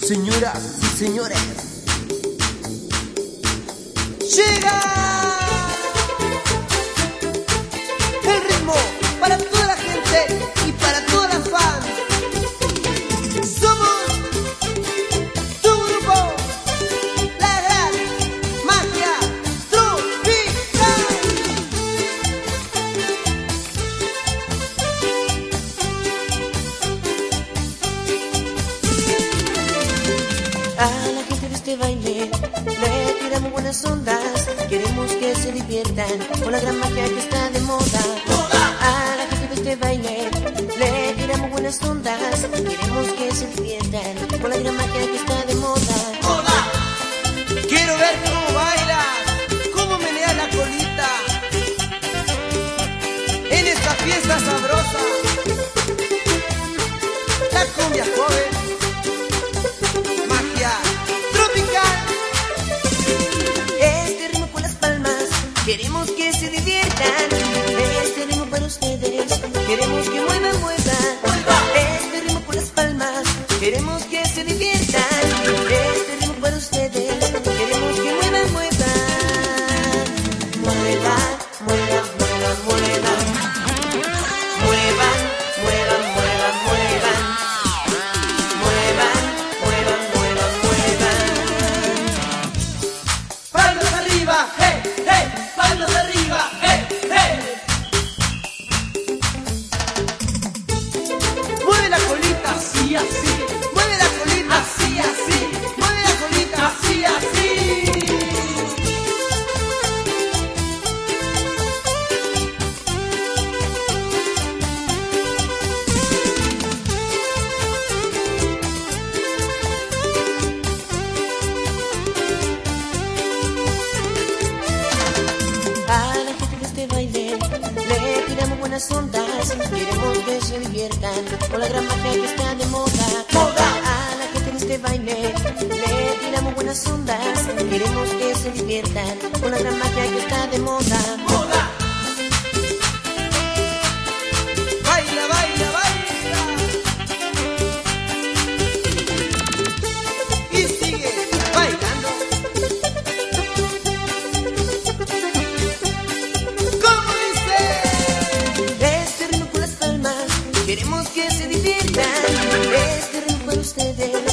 Señoras y señores, llega el ritmo para toda la gente y para todas las fans. Somos tu grupo, la gran magia tropical. A la gente de este baile le tiramos buenas ondas. Queremos que se diviertan con la gran magia que está de moda. A la gente de este baile le tiramos buenas ondas. Queremos que se diviertan con la gran magia que está de moda. Quiero ver cómo bailas, cómo meneas la colita en esta fiesta sabrosa. La cumbia joven, magia tropical. Este ritmo con las palmas, queremos que se diviertan. Este ritmo para ustedes, queremos que muevan, muevan. Este ritmo con las palmas, queremos que se diviertan. Este ritmo para ustedes, queremos que muevan, muevan. Muevan, muevan, muevan, muevan. Muevan, muevan, muevan, muevan. Muevan, muevan, muevan, muevan. Palmas arriba, hey, hey, palmas arriba, hey, hey. Mueve la colita, así, así. Mueve la colita, así, así. Mueve la colita, así, así. A la gente de este baile le tiramos buenas ondas. Queremos que se diviertan con la gran magia que está de moda. A la gente de este baile le tiramos buenas ondas. Queremos que se diviertan con la gran magia que está de moda. Baila, baila, baila. Y sigue bailando. ¿Cómo dice? Este ritmo con las palmas, queremos que se diviertan. Este ritmo para ustedes,